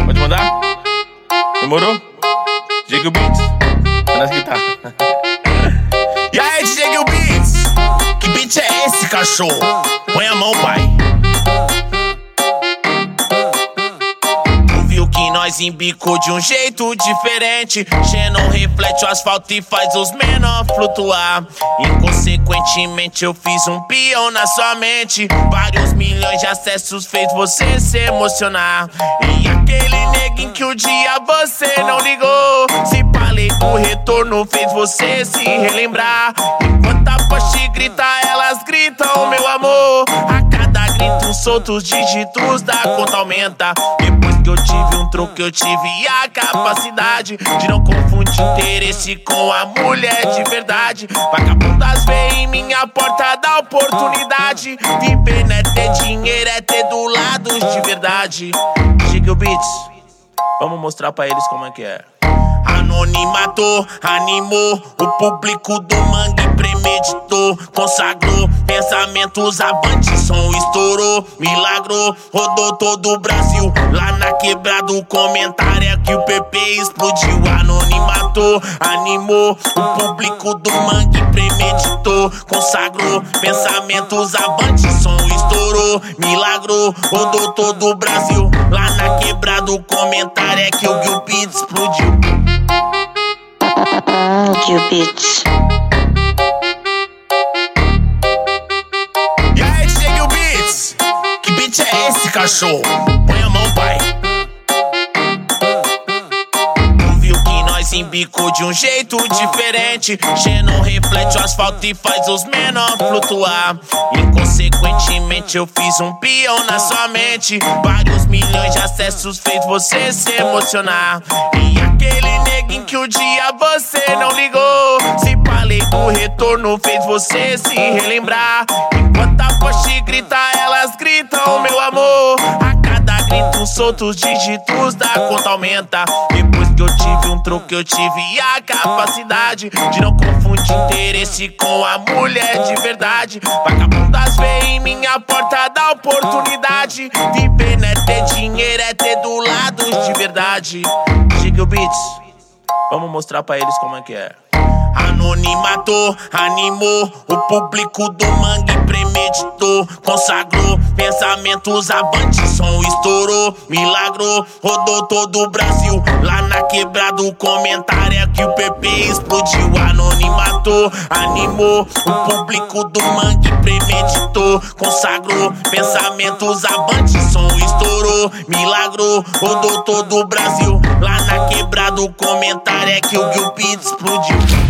Pode mandar? Demorou? DJ Beats, tá nas guitarras. E aí, DJ Beats? Que beat é esse, cachorro? Põe a mão, pai. Viu que nós embicou de um jeito diferente. Xenon reflete o asfalto e faz os menor flutuar. Inconsequentemente eu fiz um peão na sua mente. Vários milhões de acessos fez você se emocionar. E aquele neguinho que o dia você não ligou, se palei o retorno fez você se relembrar. Enquanto a poste grita, elas gritam meu amor. A cada grito soltos dígitos da conta aumenta. Depois que eu tive um troco, eu tive a capacidade de não confundir interesse com a mulher de verdade. Vagabundas vêm em minha porta da oportunidade. Viver não é ter dinheiro, é ter do lado de verdade. Chega o Beats, vamos mostrar pra eles como é que é. Anonimato animou o público do mangue, premeditou, consagrou pensamentos avante, som estourou, milagrou, rodou todo o Brasil. Lá na quebrada o comentário é que o PP explodiu. Anonimato animou o público do mangue, premeditou, consagrou pensamentos avante, som estourou, milagrou, rodou todo o Brasil. Lá na quebrada o comentário é que o Gil Beats explodiu. Gil Beats. E aí, Gil Beats? Que beat é esse, cachorro? Põe a mão, pai. Tu viu que nós embicou de um jeito diferente. Xenon reflete o asfalto e faz os menor flutuar. Inconsequentemente eu fiz um peão na sua mente. Vários milhões de acessos fez você se emocionar. E aquele neguinho que o dia você não ligou, se palei o retorno fez você se relembrar. Enquanto a poste grita, elas gritam meu amor. A cada grito soltos dígitos da conta aumenta. Depois que eu tive um troco, eu tive a capacidade de não confundir interesse com a mulher de verdade. Vagabundas vêm em minha porta da oportunidade. Viver não é ter dinheiro, é ter do lado de verdade. Chega o Beats, vamos mostrar pra eles como é que é. Anonimato animou o público do mangue, premeditou, consagrou pensamentos avante, som estourou, milagrou, rodou todo o Brasil. Lá na quebrada o comentário é que o PP explodiu. Anonimato animou o público do mangue, premeditou, consagrou pensamentos avante, som estourou, milagrou, rodou todo o Brasil. Lá na quebrada o comentário é que o Gil Beats explodiu.